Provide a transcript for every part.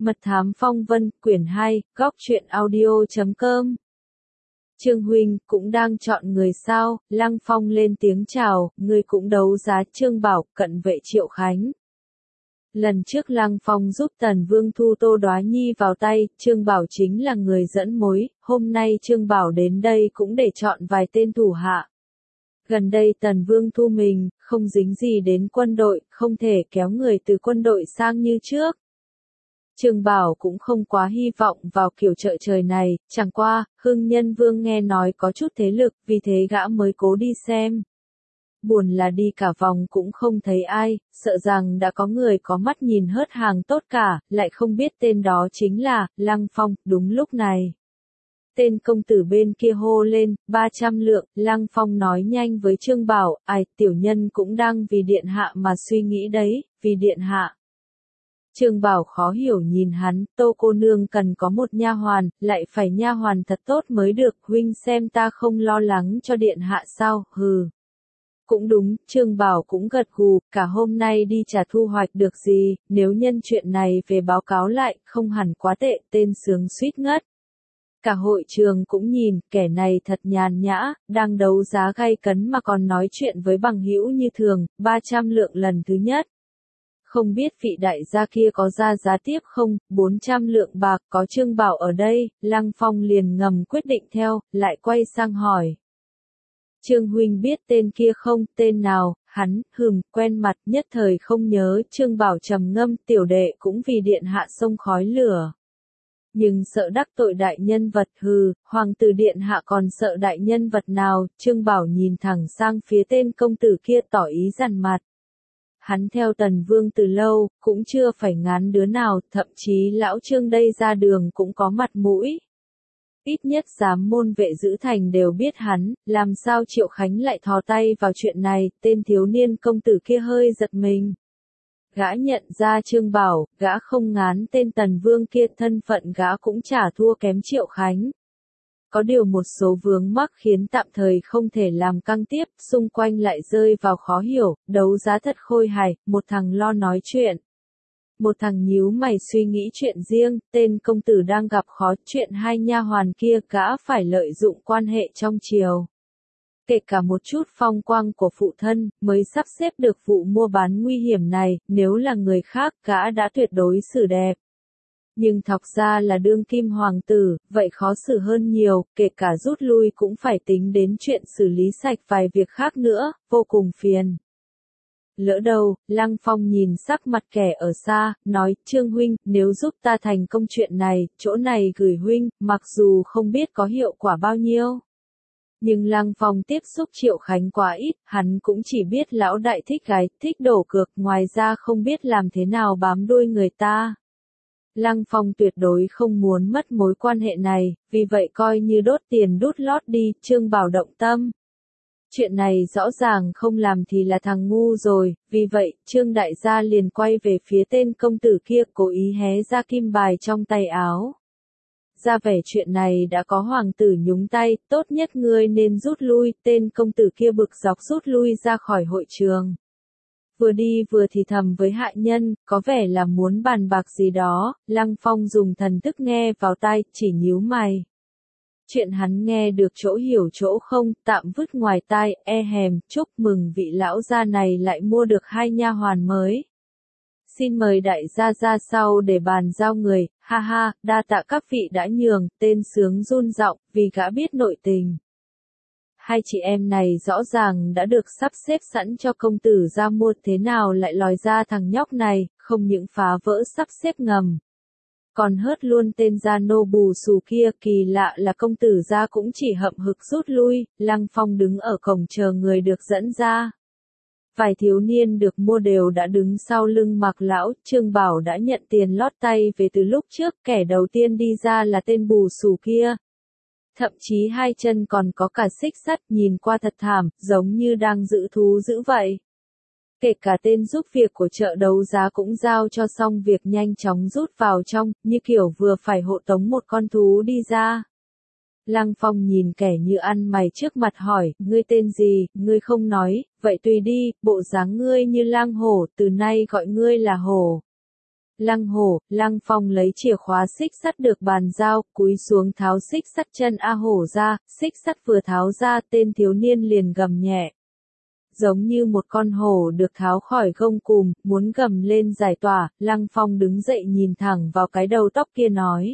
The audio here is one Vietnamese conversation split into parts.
Mật thám phong vân, quyển 2, góc truyện audio.com. Trương huynh, cũng đang chọn người sao? Lăng Phong lên tiếng chào, người cũng đấu giá Trương Bảo, cận vệ Triệu Khánh. Lần trước Lăng Phong giúp Tần Vương thu Tô Đoá Nhi vào tay, Trương Bảo chính là người dẫn mối, hôm nay Trương Bảo đến đây cũng để chọn vài tên thủ hạ. Gần đây Tần Vương thu mình, không dính gì đến quân đội, không thể kéo người từ quân đội sang như trước. Trương Bảo cũng không quá hy vọng vào kiểu chợ trời này, chẳng qua, Hưng Nhân Vương nghe nói có chút thế lực, vì thế gã mới cố đi xem. Buồn là đi cả vòng cũng không thấy ai, sợ rằng đã có người có mắt nhìn hớt hàng tốt cả, lại không biết tên đó chính là Lăng Phong. Đúng lúc này, tên công tử bên kia hô lên, 300 lượng, Lăng Phong nói nhanh với Trương Bảo, ai, tiểu nhân cũng đang vì điện hạ mà suy nghĩ đấy, vì điện hạ. Trương Bảo khó hiểu nhìn hắn, Tô cô nương cần có một nha hoàn, lại phải nha hoàn thật tốt mới được, huynh xem ta không lo lắng cho điện hạ sao, hừ. Cũng đúng, Trương Bảo cũng gật gù, cả hôm nay đi chả thu hoạch được gì, nếu nhân chuyện này về báo cáo lại, không hẳn quá tệ, tên sướng suýt ngất. Cả hội trường cũng nhìn, kẻ này thật nhàn nhã, đang đấu giá gay cấn mà còn nói chuyện với bằng hữu như thường, 300 lượng lần thứ nhất. Không biết vị đại gia kia có ra giá tiếp không, 400 lượng bạc, có Trương Bảo ở đây, Lăng Phong liền ngầm quyết định theo, lại quay sang hỏi. Trương huynh biết tên kia không, tên nào, hắn, quen mặt, nhất thời không nhớ, Trương Bảo trầm ngâm, tiểu đệ cũng vì điện hạ sông khói lửa. Nhưng sợ đắc tội đại nhân vật, hoàng tử điện hạ còn sợ đại nhân vật nào, Trương Bảo nhìn thẳng sang phía tên công tử kia tỏ ý dằn mặt. Hắn theo Tần Vương từ lâu, cũng chưa phải ngán đứa nào, thậm chí lão Trương đây ra đường cũng có mặt mũi. Ít nhất giám môn vệ giữ thành đều biết hắn, làm sao Triệu Khánh lại thò tay vào chuyện này, tên thiếu niên công tử kia hơi giật mình. Gã nhận ra Trương Bảo, gã không ngán tên Tần Vương kia, thân phận gã cũng chả thua kém Triệu Khánh. Có điều một số vướng mắc khiến tạm thời không thể làm căng tiếp, xung quanh lại rơi vào khó hiểu, đấu giá thật khôi hài, một thằng lo nói chuyện. Một thằng nhíu mày suy nghĩ chuyện riêng, tên công tử đang gặp khó, chuyện hai nha hoàn kia gã phải lợi dụng quan hệ trong triều. Kể cả một chút phong quang của phụ thân, mới sắp xếp được vụ mua bán nguy hiểm này, nếu là người khác gã đã tuyệt đối xử đẹp. Nhưng thọc ra là đương kim hoàng tử, vậy khó xử hơn nhiều, kể cả rút lui cũng phải tính đến chuyện xử lý sạch vài việc khác nữa, vô cùng phiền. Lỡ đâu, Lăng Phong nhìn sắc mặt kẻ ở xa, nói, Trương huynh, nếu giúp ta thành công chuyện này, chỗ này gửi huynh, mặc dù không biết có hiệu quả bao nhiêu. Nhưng Lăng Phong tiếp xúc Triệu Khánh quá ít, hắn cũng chỉ biết lão đại thích gái, thích đổ cược, ngoài ra không biết làm thế nào bám đuôi người ta. Lăng Phong tuyệt đối không muốn mất mối quan hệ này, vì vậy coi như đốt tiền đút lót đi, Trương Bảo động tâm. Chuyện này rõ ràng không làm thì là thằng ngu rồi, vì vậy, Trương đại gia liền quay về phía tên công tử kia, cố ý hé ra kim bài trong tay áo. Ra vẻ chuyện này đã có hoàng tử nhúng tay, tốt nhất ngươi nên rút lui, tên công tử kia bực dọc rút lui ra khỏi hội trường. Vừa đi vừa thì thầm với hạ nhân, có vẻ là muốn bàn bạc gì đó, Lăng Phong dùng thần thức nghe vào tai, chỉ nhíu mày. Chuyện hắn nghe được chỗ hiểu chỗ không, tạm vứt ngoài tai, chúc mừng vị lão gia này lại mua được hai nha hoàn mới. Xin mời đại gia ra sau để bàn giao người, ha ha, đa tạ các vị đã nhường, tên sướng run giọng, vì gã biết nội tình. Hai chị em này rõ ràng đã được sắp xếp sẵn cho công tử ra mua, thế nào lại lòi ra thằng nhóc này, không những phá vỡ sắp xếp ngầm. Còn hớt luôn tên gia nô bù xù kia, kỳ lạ là công tử gia cũng chỉ hậm hực rút lui, Lăng Phong đứng ở cổng chờ người được dẫn ra. Vài thiếu niên được mua đều đã đứng sau lưng Mạc lão, Trương Bảo đã nhận tiền lót tay về từ lúc trước, kẻ đầu tiên đi ra là tên bù xù kia. Thậm chí hai chân còn có cả xích sắt, nhìn qua thật thảm, giống như đang giữ thú dữ vậy. Kể cả tên giúp việc của chợ đấu giá cũng giao cho xong việc nhanh chóng rút vào trong, như kiểu vừa phải hộ tống một con thú đi ra. Lăng Phong nhìn kẻ như ăn mày trước mặt hỏi, ngươi tên gì, ngươi không nói, vậy tùy đi, bộ dáng ngươi như lang hổ, từ nay gọi ngươi là hổ. Lăng Hổ, Lăng Phong lấy chìa khóa xích sắt được bàn giao, cúi xuống tháo xích sắt chân A Hổ ra, xích sắt vừa tháo ra tên thiếu niên liền gầm nhẹ. Giống như một con hổ được tháo khỏi gông cùm, muốn gầm lên giải tỏa, Lăng Phong đứng dậy nhìn thẳng vào cái đầu tóc kia nói.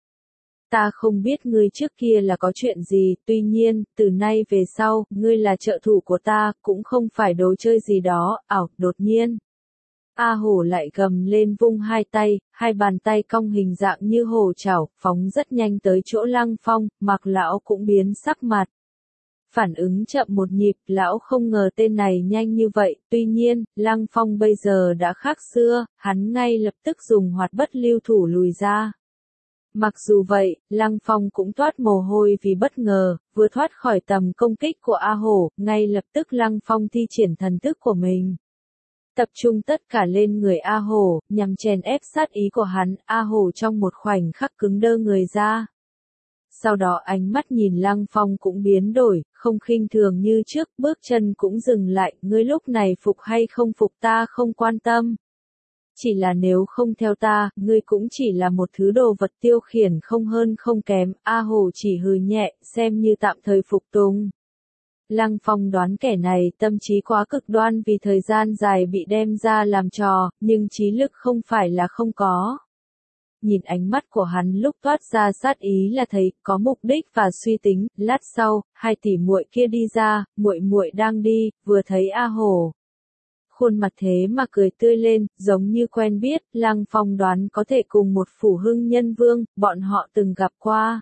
Ta không biết ngươi trước kia là có chuyện gì, tuy nhiên, từ nay về sau, ngươi là trợ thủ của ta, cũng không phải đồ chơi gì đó, đột nhiên. A Hổ lại gầm lên vung hai bàn tay cong hình dạng như hổ chảo, phóng rất nhanh tới chỗ Lăng Phong, Mạc lão cũng biến sắc mặt. Phản ứng chậm một nhịp, lão không ngờ tên này nhanh như vậy, tuy nhiên, Lăng Phong bây giờ đã khác xưa, hắn ngay lập tức dùng hoạt bất lưu thủ lùi ra. Mặc dù vậy, Lăng Phong cũng toát mồ hôi vì bất ngờ, vừa thoát khỏi tầm công kích của A Hổ, ngay lập tức Lăng Phong thi triển thần thức của mình. Tập trung tất cả lên người A Hổ, nhằm chèn ép sát ý của hắn, A Hổ trong một khoảnh khắc cứng đơ người ra. Sau đó ánh mắt nhìn Lăng Phong cũng biến đổi, không khinh thường như trước, bước chân cũng dừng lại, ngươi lúc này phục hay không phục ta không quan tâm. Chỉ là nếu không theo ta, ngươi cũng chỉ là một thứ đồ vật tiêu khiển không hơn không kém, A Hổ chỉ hừ nhẹ, xem như tạm thời phục tùng. Lăng Phong đoán kẻ này tâm trí quá cực đoan vì thời gian dài bị đem ra làm trò, nhưng trí lực không phải là không có. Nhìn ánh mắt của hắn lúc toát ra sát ý là thấy có mục đích và suy tính, lát sau, hai tỷ muội kia đi ra, muội muội đang đi, vừa thấy A Hổ. Khuôn mặt thế mà cười tươi lên, giống như quen biết, Lăng Phong đoán có thể cùng một phủ hưng nhân vương, bọn họ từng gặp qua.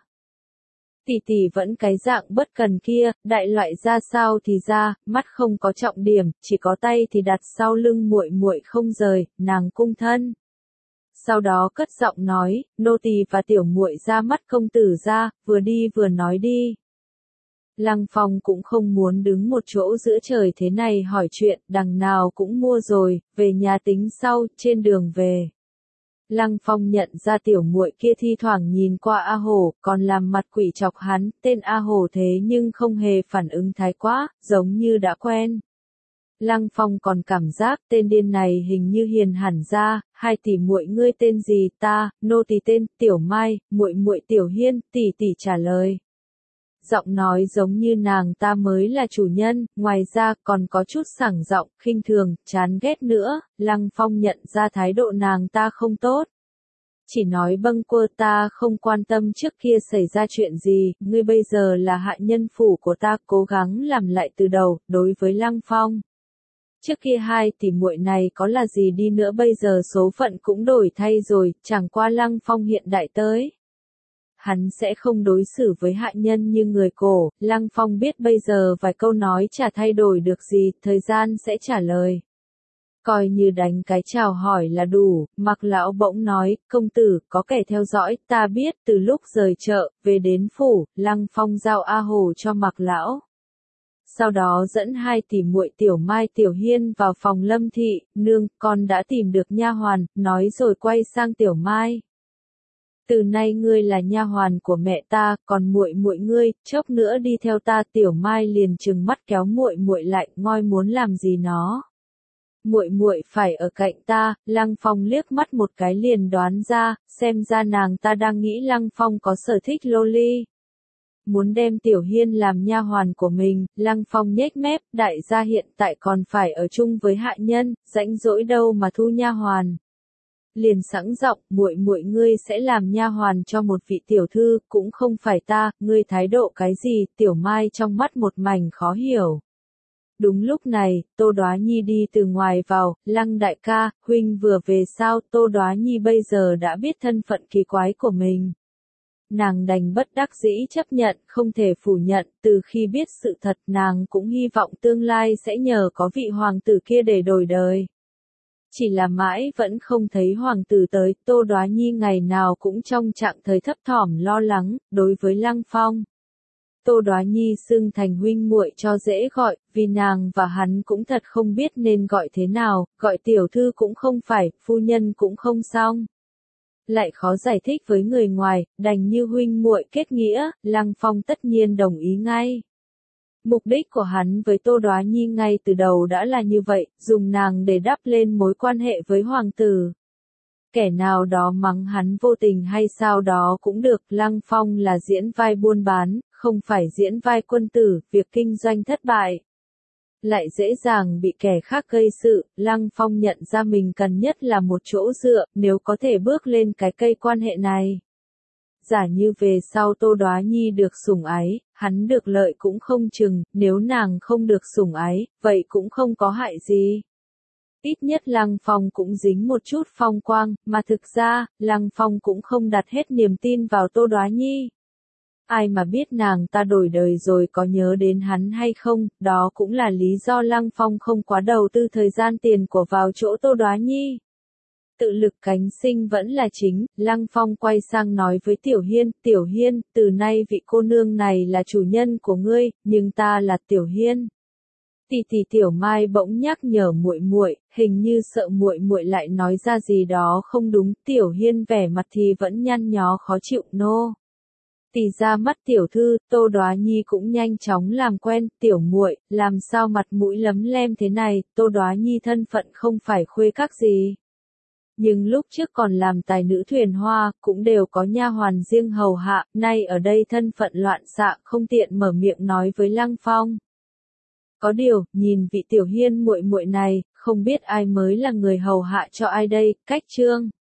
Tỷ tỷ vẫn cái dạng bất cần kia, đại loại ra sao thì ra, mắt không có trọng điểm, chỉ có tay thì đặt sau lưng muội muội không rời, nàng cung thân. Sau đó cất giọng nói, nô tỳ và tiểu muội ra mắt công tử ra, vừa đi vừa nói đi. Lăng Phong cũng không muốn đứng một chỗ giữa trời thế này hỏi chuyện, đằng nào cũng mua rồi, về nhà tính sau, trên đường về. Lăng Phong nhận ra tiểu muội kia thi thoảng nhìn qua A Hổ, còn làm mặt quỷ chọc hắn, tên A Hổ thế nhưng không hề phản ứng thái quá, giống như đã quen. Lăng Phong còn cảm giác tên điên này hình như hiền hẳn ra, hai tỷ muội ngươi tên gì ta, nô tỳ tên Tiểu Mai, muội muội Tiểu Hiên, tỷ tỷ trả lời. Giọng nói giống như nàng ta mới là chủ nhân, ngoài ra còn có chút sảng giọng, khinh thường, chán ghét nữa, Lăng Phong nhận ra thái độ nàng ta không tốt. Chỉ nói bâng quơ ta không quan tâm trước kia xảy ra chuyện gì, ngươi bây giờ là hạ nhân phủ của ta, cố gắng làm lại từ đầu, đối với Lăng Phong. Trước kia hai tỷ muội này có là gì đi nữa bây giờ số phận cũng đổi thay rồi, chẳng qua Lăng Phong hiện đại tới. Hắn sẽ không đối xử với hạ nhân như người cổ, Lăng Phong biết bây giờ vài câu nói chả thay đổi được gì, thời gian sẽ trả lời. Coi như đánh cái chào hỏi là đủ, Mạc lão bỗng nói, công tử, có kẻ theo dõi, ta biết, từ lúc rời chợ, về đến phủ, Lăng Phong giao A Hổ cho Mạc lão. Sau đó dẫn hai tỷ muội Tiểu Mai Tiểu Hiên vào phòng Lâm thị, nương, con đã tìm được nha hoàn, nói rồi quay sang Tiểu Mai. Từ nay ngươi là nha hoàn của mẹ ta, còn muội muội ngươi, chốc nữa đi theo ta. Tiểu Mai liền trừng mắt kéo muội muội lại, ngoi muốn làm gì nó. Muội muội phải ở cạnh ta, Lăng Phong liếc mắt một cái liền đoán ra, xem ra nàng ta đang nghĩ Lăng Phong có sở thích loli. Muốn đem Tiểu Hiên làm nha hoàn của mình, Lăng Phong nhếch mép, đại gia hiện tại còn phải ở chung với hạ nhân, rãnh rỗi đâu mà thu nha hoàn. Liền sẵn giọng, muội muội ngươi sẽ làm nha hoàn cho một vị tiểu thư, cũng không phải ta, ngươi thái độ cái gì? Tiểu Mai trong mắt một mảnh khó hiểu. Đúng lúc này, Tô Đoá Nhi đi từ ngoài vào, Lăng đại ca, huynh vừa về sao? Tô Đoá Nhi bây giờ đã biết thân phận kỳ quái của mình. Nàng đành bất đắc dĩ chấp nhận, không thể phủ nhận, từ khi biết sự thật nàng cũng hy vọng tương lai sẽ nhờ có vị hoàng tử kia để đổi đời. Chỉ là mãi vẫn không thấy hoàng tử tới, Tô Đoá Nhi ngày nào cũng trong trạng thời thấp thỏm lo lắng, đối với Lăng Phong. Tô Đoá Nhi xưng thành huynh muội cho dễ gọi, vì nàng và hắn cũng thật không biết nên gọi thế nào, gọi tiểu thư cũng không phải, phu nhân cũng không xong. Lại khó giải thích với người ngoài, đành như huynh muội kết nghĩa, Lăng Phong tất nhiên đồng ý ngay. Mục đích của hắn với Tô Đoá Nhi ngay từ đầu đã là như vậy, dùng nàng để đắp lên mối quan hệ với hoàng tử. Kẻ nào đó mắng hắn vô tình hay sao đó cũng được, Lăng Phong là diễn vai buôn bán, không phải diễn vai quân tử, việc kinh doanh thất bại lại dễ dàng bị kẻ khác gây sự, Lăng Phong nhận ra mình cần nhất là một chỗ dựa, nếu có thể bước lên cái cây quan hệ này. Giả như về sau Tô Đoá Nhi được sủng ái, hắn được lợi cũng không chừng, nếu nàng không được sủng ái, vậy cũng không có hại gì. Ít nhất Lăng Phong cũng dính một chút phong quang, mà thực ra, Lăng Phong cũng không đặt hết niềm tin vào Tô Đoá Nhi. Ai mà biết nàng ta đổi đời rồi có nhớ đến hắn hay không, đó cũng là lý do Lăng Phong không quá đầu tư thời gian tiền của vào chỗ Tô Đoá Nhi. Tự lực cánh sinh vẫn là chính, Lăng Phong quay sang nói với Tiểu Hiên, từ nay vị cô nương này là chủ nhân của ngươi, nhưng ta là Tiểu Hiên. Tỷ Tiểu Mai bỗng nhắc nhở muội muội, hình như sợ muội muội lại nói ra gì đó không đúng, Tiểu Hiên vẻ mặt thì vẫn nhăn nhó khó chịu nô. Tỷ ra mắt tiểu thư, Tô Đoá Nhi cũng nhanh chóng làm quen, tiểu muội, làm sao mặt mũi lấm lem thế này, Tô Đoá Nhi thân phận không phải khuê các gì. Nhưng lúc trước còn làm tài nữ thuyền hoa, cũng đều có nha hoàn riêng hầu hạ, nay ở đây thân phận loạn xạ, không tiện mở miệng nói với Lăng Phong. Có điều, nhìn vị Tiểu Hiên muội muội này, không biết ai mới là người hầu hạ cho ai đây, cách chương.